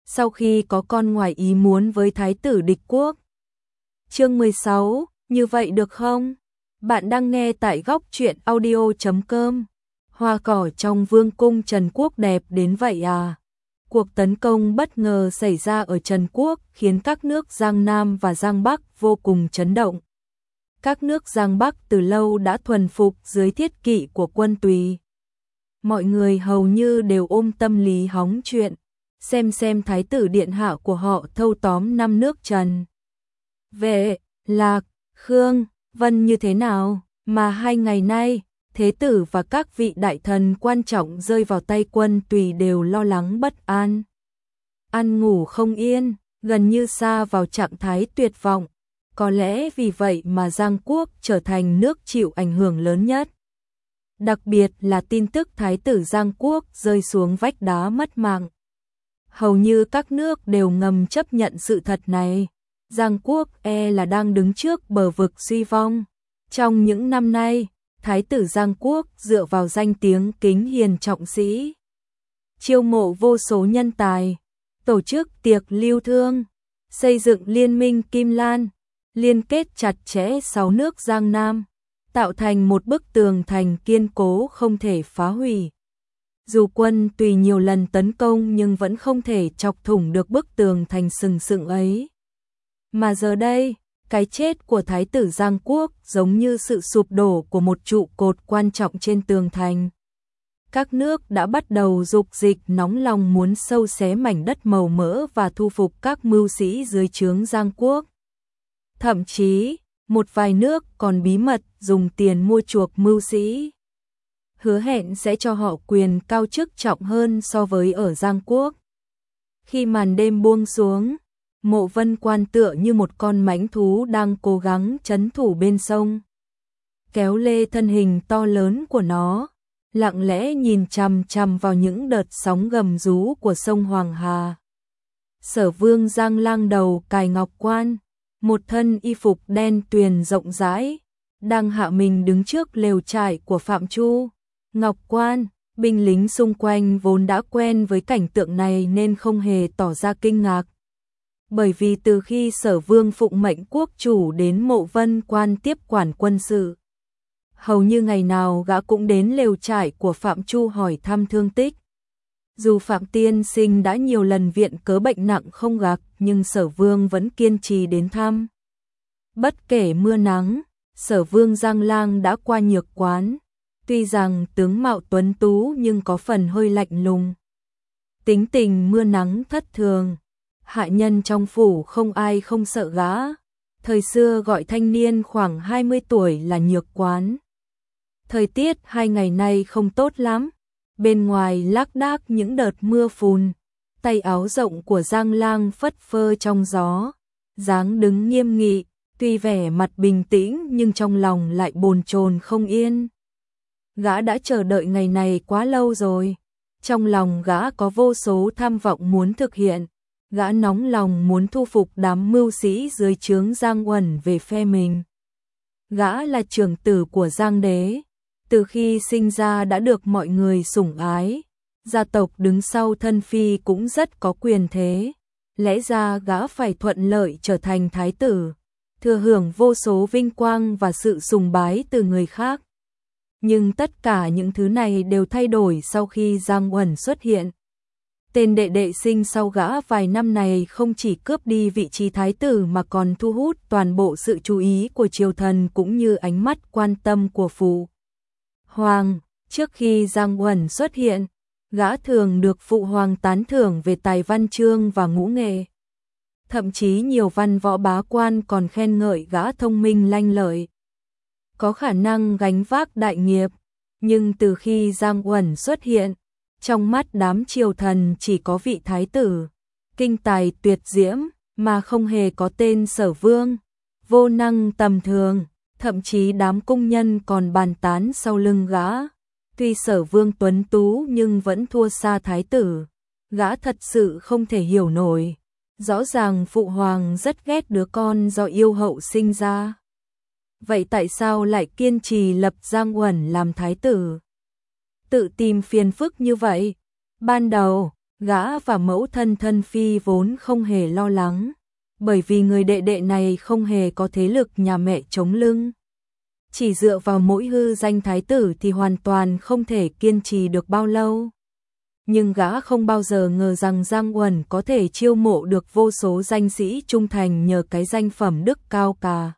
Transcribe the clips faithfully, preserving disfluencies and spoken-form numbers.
sau khi có con ngoài ý muốn với thái tử địch quốc. Chương mười sáu, như vậy được không? Bạn đang nghe tại góc truyện audio chấm com. Hoa cỏ trong vương cung Trần Quốc đẹp đến vậy à? Cuộc tấn công bất ngờ xảy ra ở Trần Quốc khiến các nước Giang Nam và Giang Bắc vô cùng chấn động. Các nước Giang Bắc từ lâu đã thuần phục dưới thiết kỵ của quân Tùy. Mọi người hầu như đều ôm tâm lý hóng chuyện, xem xem thái tử điện hạ của họ thâu tóm năm nước Trần, Vệ, Lạc, Khương, Vân như thế nào, mà hai ngày nay, thế tử và các vị đại thần quan trọng rơi vào tay quân Tùy đều lo lắng bất an. Ăn ngủ không yên, gần như sa vào trạng thái tuyệt vọng. Có lẽ vì vậy mà Giang Quốc trở thành nước chịu ảnh hưởng lớn nhất. Đặc biệt là tin tức thái tử Giang Quốc rơi xuống vách đá mất mạng. Hầu như các nước đều ngầm chấp nhận sự thật này. Giang Quốc e là đang đứng trước bờ vực suy vong. Trong những năm nay, thái tử Giang Quốc dựa vào danh tiếng kính hiền trọng sĩ, chiêu mộ vô số nhân tài, tổ chức tiệc lưu thương, xây dựng liên minh Kim Lan, liên kết chặt chẽ sáu nước Giang Nam, tạo thành một bức tường thành kiên cố không thể phá hủy. Dù quân Tùy nhiều lần tấn công nhưng vẫn không thể chọc thủng được bức tường thành sừng sững ấy. Mà giờ đây, cái chết của thái tử Giang Quốc giống như sự sụp đổ của một trụ cột quan trọng trên tường thành. Các nước đã bắt đầu dục dịch nóng lòng muốn sâu xé mảnh đất màu mỡ và thu phục các mưu sĩ dưới trướng Giang Quốc. Thậm chí, một vài nước còn bí mật dùng tiền mua chuộc mưu sĩ, hứa hẹn sẽ cho họ quyền cao chức trọng hơn so với ở Giang Quốc. Khi màn đêm buông xuống, Mộ Vân Quan tựa như một con mãnh thú đang cố gắng trấn thủ bên sông. Kéo lê thân hình to lớn của nó, lặng lẽ nhìn chằm chằm vào những đợt sóng gầm rú của sông Hoàng Hà. Sở Vương Giang Lang đầu cài ngọc quan, một thân y phục đen tuyền rộng rãi, đang hạ mình đứng trước lều trại của Phạm Chu. Ngọc quan, binh lính xung quanh vốn đã quen với cảnh tượng này nên không hề tỏ ra kinh ngạc. Bởi vì từ khi Sở Vương phụng mệnh quốc chủ đến Mộ Vân Quan tiếp quản quân sự, hầu như ngày nào gã cũng đến lều trại của Phạm Chu hỏi thăm thương tích. Dù Phạm tiên sinh đã nhiều lần viện cớ bệnh nặng không gặp, nhưng Sở Vương vẫn kiên trì đến thăm. Bất kể mưa nắng, Sở Vương Giang Lang đã qua nhược quán. Tuy rằng tướng mạo tuấn tú nhưng có phần hơi lạnh lùng. Tính tình mưa nắng thất thường. Hạ nhân trong phủ không ai không sợ gã. Thời xưa gọi thanh niên khoảng hai mươi tuổi là nhược quán. Thời tiết hai ngày nay không tốt lắm. Bên ngoài lác đác những đợt mưa phùn. Tay áo rộng của Giang Lang phất phơ trong gió. Dáng đứng nghiêm nghị, tuy vẻ mặt bình tĩnh nhưng trong lòng lại bồn chồn không yên. Gã đã chờ đợi ngày này quá lâu rồi. Trong lòng gã có vô số tham vọng muốn thực hiện. Gã nóng lòng muốn thu phục đám mưu sĩ dưới trướng Giang Uẩn về phe mình. Gã là trưởng tử của Giang Đế. Từ khi sinh ra đã được mọi người sủng ái. Gia tộc đứng sau thân phi cũng rất có quyền thế. Lẽ ra gã phải thuận lợi trở thành thái tử, thừa hưởng vô số vinh quang và sự sùng bái từ người khác. Nhưng tất cả những thứ này đều thay đổi sau khi Giang Uẩn xuất hiện. Tên đệ đệ sinh sau gã vài năm này không chỉ cướp đi vị trí thái tử mà còn thu hút toàn bộ sự chú ý của triều thần cũng như ánh mắt quan tâm của phụ hoàng. Trước khi Giang Uẩn xuất hiện, gã thường được phụ hoàng tán thưởng về tài văn chương và ngũ nghệ. Thậm chí nhiều văn võ bá quan còn khen ngợi gã thông minh lanh lợi, có khả năng gánh vác đại nghiệp. Nhưng từ khi Giang Uẩn xuất hiện, trong mắt đám triều thần chỉ có vị thái tử kinh tài tuyệt diễm mà không hề có tên Sở Vương, vô năng tầm thường. Thậm chí đám cung nhân còn bàn tán sau lưng gã. Tuy Sở Vương tuấn tú nhưng vẫn thua xa thái tử. Gã thật sự không thể hiểu nổi. Rõ ràng phụ hoàng rất ghét đứa con do yêu hậu sinh ra. Vậy tại sao lại kiên trì lập Giang Uẩn làm thái tử? Tự tìm phiền phức như vậy. Ban đầu, Gã và mẫu thân thân phi vốn không hề lo lắng, bởi vì người đệ đệ này không hề có thế lực nhà mẹ chống lưng. Chỉ dựa vào mỗi hư danh thái tử thì hoàn toàn không thể kiên trì được bao lâu. Nhưng gã không bao giờ ngờ rằng Giang Uẩn có thể chiêu mộ được vô số danh sĩ trung thành nhờ cái danh phẩm đức cao cả.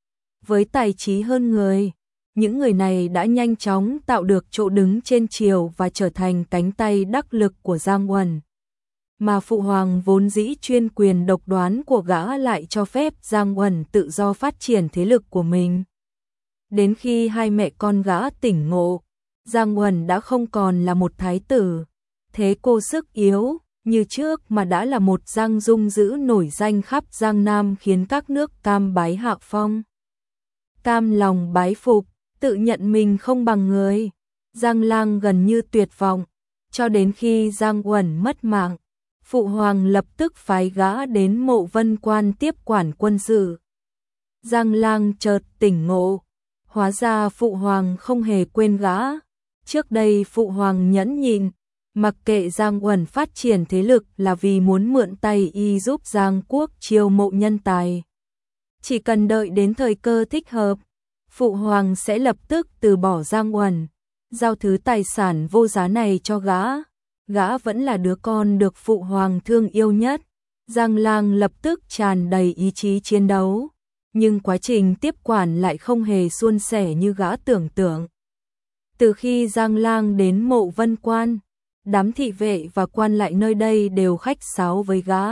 Với tài trí hơn người, những người này đã nhanh chóng tạo được chỗ đứng trên triều và trở thành cánh tay đắc lực của Giang Uẩn. Mà phụ hoàng vốn dĩ chuyên quyền độc đoán của gã lại cho phép Giang Uẩn tự do phát triển thế lực của mình. Đến khi hai mẹ con gã tỉnh ngộ, Giang Uẩn đã không còn là một thái tử, thế cô sức yếu như trước mà đã là một Giang Dung Dữ nổi danh khắp Giang Nam, khiến các nước cam bái hạ phong. Cam lòng bái phục, tự nhận mình không bằng người. Giang Lang gần như tuyệt vọng, cho đến khi Giang Uẩn mất mạng, phụ hoàng lập tức phái gã đến Mộ Vân Quan tiếp quản quân sự. Giang Lang chợt tỉnh ngộ, hóa ra phụ hoàng không hề quên gã. Trước đây phụ hoàng nhẫn nhịn, mặc kệ Giang Uẩn phát triển thế lực là vì muốn mượn tay y giúp Giang quốc chiêu mộ nhân tài. Chỉ cần đợi đến thời cơ thích hợp, phụ hoàng sẽ lập tức từ bỏ Giang Uẩn, giao thứ tài sản vô giá này cho gã. Gã vẫn là đứa con được phụ hoàng thương yêu nhất. Giang Lang lập tức tràn đầy ý chí chiến đấu, nhưng quá trình tiếp quản lại không hề suôn sẻ như gã tưởng tượng. Từ khi Giang Lang đến Mộ Vân Quan, đám thị vệ và quan lại nơi đây đều khách sáo với gã.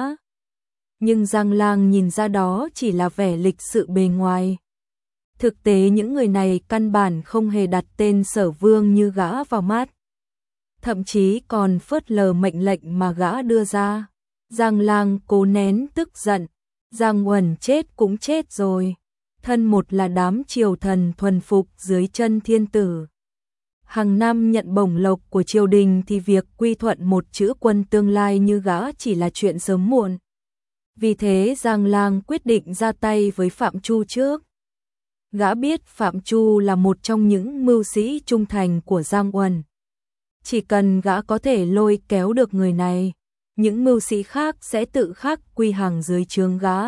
Nhưng Giang Lang nhìn ra đó chỉ là vẻ lịch sự bề ngoài. Thực tế những người này căn bản không hề đặt tên Sở Vương như gã vào mắt, thậm chí còn phớt lờ mệnh lệnh mà gã đưa ra. Giang Lang cố nén tức giận, Giang Uẩn chết cũng chết rồi, thân một là đám triều thần thuần phục dưới chân thiên tử. Hàng năm nhận bổng lộc của triều đình thì việc quy thuận một chữ quân tương lai như gã chỉ là chuyện sớm muộn. Vì thế Giang Lang quyết định ra tay với Phạm Chu trước. Gã biết Phạm Chu là một trong những mưu sĩ trung thành của Giang Uẩn. Chỉ cần gã có thể lôi kéo được người này, những mưu sĩ khác sẽ tự khắc quy hàng dưới trướng gã.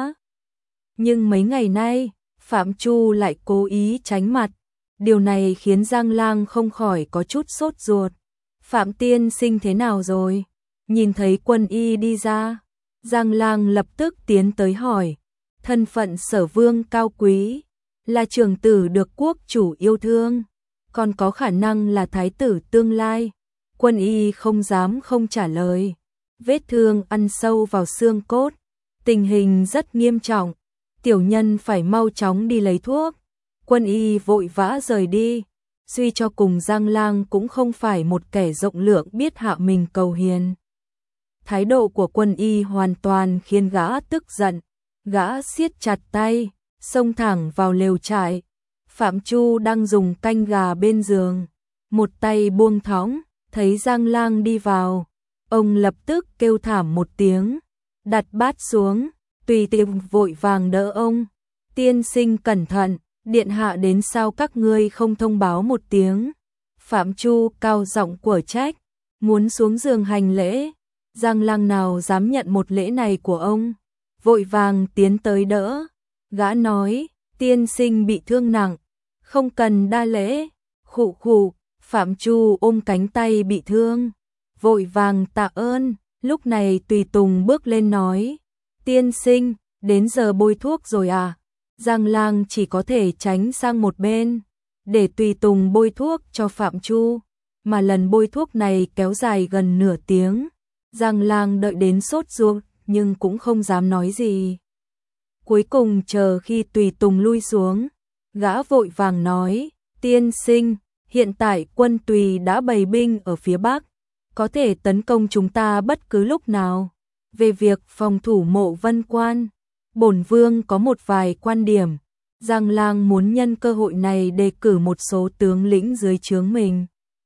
Nhưng mấy ngày nay, Phạm Chu lại cố ý tránh mặt. Điều này khiến Giang Lang không khỏi có chút sốt ruột. Phạm tiên sinh thế nào rồi? Nhìn thấy Quân Y đi ra, Giang Lang lập tức tiến tới hỏi. Thân phận Sở Vương cao quý, là trưởng tử được quốc chủ yêu thương, còn có khả năng là thái tử tương lai. Quân Y không dám không trả lời. Vết thương ăn sâu vào xương cốt, tình hình rất nghiêm trọng, tiểu nhân phải mau chóng đi lấy thuốc. Quân Y vội vã rời đi, suy cho cùng Giang Lang cũng không phải một kẻ rộng lượng biết hạ mình cầu hiền. Thái độ của Quân Y hoàn toàn khiến gã tức giận, gã siết chặt tay, xông thẳng vào lều trại. Phạm Chu đang dùng canh gà bên giường, một tay buông thõng, thấy Giang Lang đi vào, ông lập tức kêu thảm một tiếng, đặt bát xuống, tùy tiện vội vàng đỡ ông. Tiên sinh cẩn thận, điện hạ đến sao các ngươi không thông báo một tiếng. Phạm Chu cao giọng quở trách, muốn xuống giường hành lễ. Giang Lang nào dám nhận một lễ này của ông, vội vàng tiến tới đỡ. Gã nói, tiên sinh bị thương nặng, không cần đa lễ. Khụ khụ, Phạm Chu ôm cánh tay bị thương, vội vàng tạ ơn. Lúc này Tùy Tùng bước lên nói, tiên sinh, đến giờ bôi thuốc rồi à? Giang Lang chỉ có thể tránh sang một bên, để Tùy Tùng bôi thuốc cho Phạm Chu, mà lần bôi thuốc này kéo dài gần nửa tiếng. Giang Lang đợi đến sốt ruột nhưng cũng không dám nói gì. Cuối cùng chờ khi Tùy Tùng lui xuống, gã vội vàng nói, tiên sinh, hiện tại quân Tùy đã bày binh ở phía Bắc, có thể tấn công chúng ta bất cứ lúc nào. Về việc phòng thủ Mộ Vân Quan, bổn vương có một vài quan điểm. Giang Lang muốn nhân cơ hội này đề cử một số tướng lĩnh dưới trướng mình.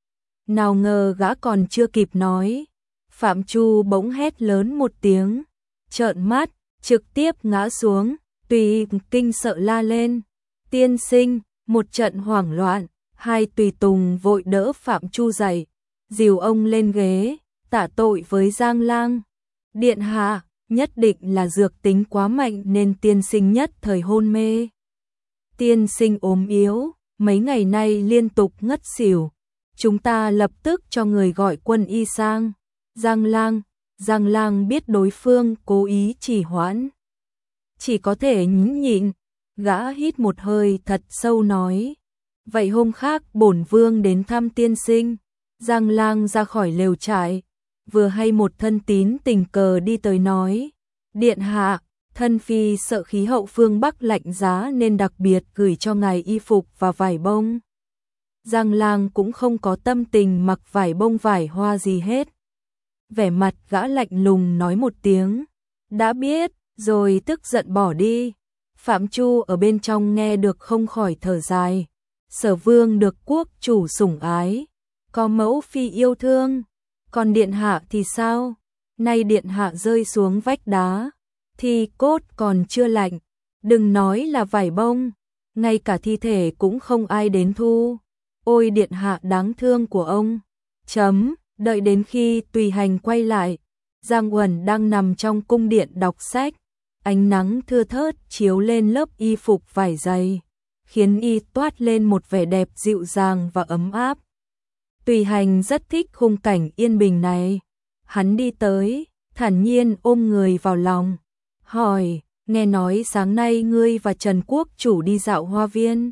Nào ngờ gã còn chưa kịp nói, Phạm Chu bỗng hét lớn một tiếng, trợn mắt, trực tiếp ngã xuống. Tùy kinh sợ la lên, tiên sinh. Một trận hoảng loạn, hai tùy tùng vội đỡ Phạm Chu dậy, dìu ông lên ghế. tạ tội với Giang Lang. Điện hạ, nhất định là dược tính quá mạnh nên tiên sinh nhất thời hôn mê. Tiên sinh ốm yếu, mấy ngày nay liên tục ngất xỉu. Chúng ta lập tức cho người gọi quân y sang. Giang Lang, Giang Lang biết đối phương cố ý trì hoãn, chỉ có thể nhẫn nhịn. Gã hít một hơi thật sâu nói, vậy hôm khác bổn vương đến thăm tiên sinh. Giang Lang ra khỏi lều trại, vừa hay một thân tín tình cờ đi tới nói, điện hạ, thân phi sợ khí hậu phương Bắc lạnh giá nên đặc biệt gửi cho ngài y phục và vải bông. Giang Lang cũng không có tâm tình mặc vải bông vải hoa gì hết. Vẻ mặt gã lạnh lùng nói một tiếng, đã biết, rồi tức giận bỏ đi. Phạm Chu ở bên trong nghe được không khỏi thở dài. Sở vương được quốc chủ sủng ái, có mẫu phi yêu thương, còn điện hạ thì sao? Nay điện hạ rơi xuống vách đá, thì cốt còn chưa lạnh, đừng nói là vải bông, ngay cả thi thể cũng không ai đến thu. Ôi điện hạ đáng thương của ông. Chấm, đợi đến khi Tùy Hành quay lại, Giang Uẩn đang nằm trong cung điện đọc sách, ánh nắng thưa thớt chiếu lên lớp y phục vải dày, khiến y toát lên một vẻ đẹp dịu dàng và ấm áp. Tùy Hành rất thích khung cảnh yên bình này. Hắn đi tới, thản nhiên ôm người vào lòng, hỏi, nghe nói sáng nay ngươi và Trần Quốc chủ đi dạo hoa viên.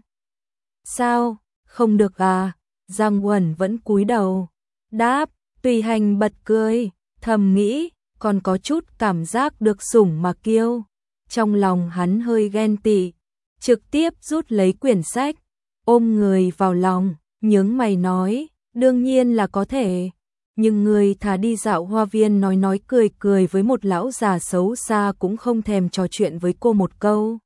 Sao, không được à? Giang Uẩn vẫn cúi đầu. Đáp, Tùy Hành bật cười, thầm nghĩ, còn có chút cảm giác được sủng mà kiêu. Trong lòng hắn hơi ghen tị, trực tiếp rút lấy quyển sách, ôm người vào lòng, nhướng mày nói, đương nhiên là có thể. Nhưng người thà đi dạo hoa viên nói nói cười cười với một lão già xấu xa cũng không thèm trò chuyện với cô một câu.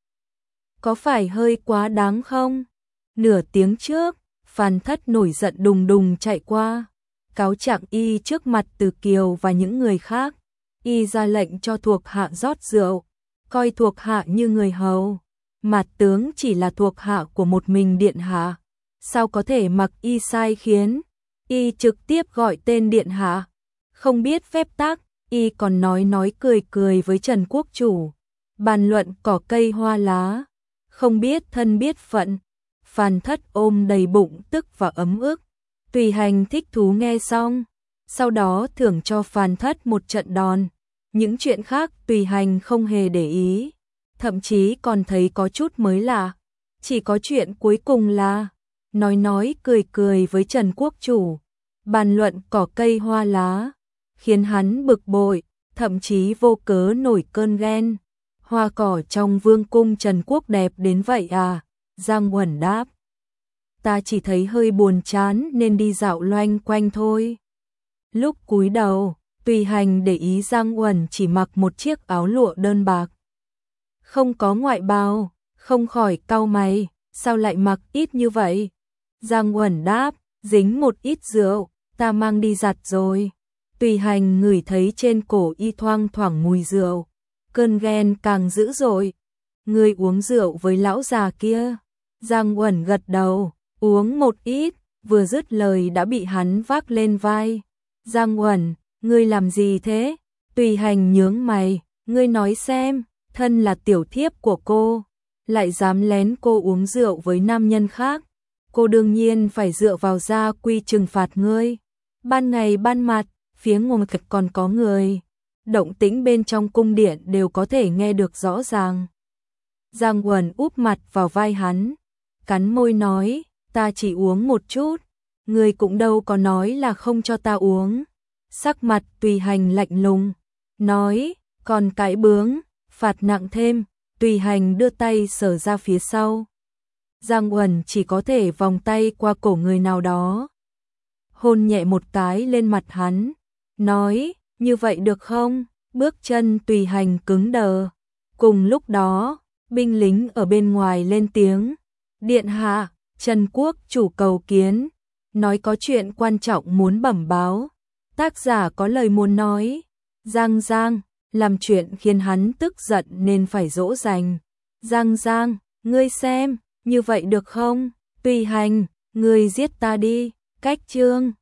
Có phải hơi quá đáng không? Nửa tiếng trước, Phan Thất nổi giận đùng đùng chạy qua, cáo trạng y trước mặt Từ Kiều và những người khác. Y ra lệnh cho thuộc hạ rót rượu, coi thuộc hạ như người hầu. Mạt tướng chỉ là thuộc hạ của một mình điện hạ, sao có thể mặc y sai khiến? Y trực tiếp gọi tên điện hạ, không biết phép tắc. Y còn nói nói cười cười với Trần Quốc chủ, bàn luận cỏ cây hoa lá, không biết thân biết phận. Phan Thất ôm đầy bụng tức và ấm ức. Tùy Hành thích thú nghe xong, sau đó thưởng cho Phan Thất một trận đòn. Những chuyện khác Tùy Hành không hề để ý, thậm chí còn thấy có chút mới lạ. Chỉ có chuyện cuối cùng là nói nói cười cười với Trần Quốc chủ, bàn luận cỏ cây hoa lá, khiến hắn bực bội, thậm chí vô cớ nổi cơn ghen. Hoa cỏ trong vương cung Trần Quốc đẹp đến vậy à? Giang Uẩn đáp, ta chỉ thấy hơi buồn chán nên đi dạo loanh quanh thôi. Lúc cúi đầu, Tùy Hành để ý Giang Uẩn chỉ mặc một chiếc áo lụa đơn bạc, không có ngoại bào, không khỏi cau mày, sao lại mặc ít như vậy? Giang Uẩn đáp, dính một ít rượu, ta mang đi giặt rồi. Tùy Hành ngửi thấy trên cổ y thoang thoảng mùi rượu, cơn ghen càng dữ dội. Ngươi uống rượu với lão già kia? Giang Uẩn gật đầu, uống một ít, vừa dứt lời đã bị hắn vác lên vai. Giang Uẩn, ngươi làm gì thế? Tùy Hành nhướng mày, ngươi nói xem, thân là tiểu thiếp của cô, lại dám lén cô uống rượu với nam nhân khác. Cô đương nhiên phải dựa vào gia quy trừng phạt ngươi. Ban ngày ban mặt, phía ngoài còn có người, động tĩnh bên trong cung điện đều có thể nghe được rõ ràng. Giang Uẩn úp mặt vào vai hắn, cắn môi nói, ta chỉ uống một chút, ngươi cũng đâu có nói là không cho ta uống. Sắc mặt Tùy Hành lạnh lùng, nói, còn cãi bướng, phạt nặng thêm. Tùy Hành đưa tay sờ ra phía sau. Giang Uẩn chỉ có thể vòng tay qua cổ người nào đó, hôn nhẹ một cái lên mặt hắn, nói, như vậy được không? Bước chân Tùy Hành cứng đờ. Cùng lúc đó, binh lính ở bên ngoài lên tiếng, điện hạ, Trần Quốc chủ cầu kiến, nói có chuyện quan trọng muốn bẩm báo. Tác giả có lời muốn nói. Giang Giang, làm chuyện khiến hắn tức giận nên phải dỗ dành. Giang Giang, ngươi xem, như vậy được không? Tùy Hành, ngươi giết ta đi. Cách chương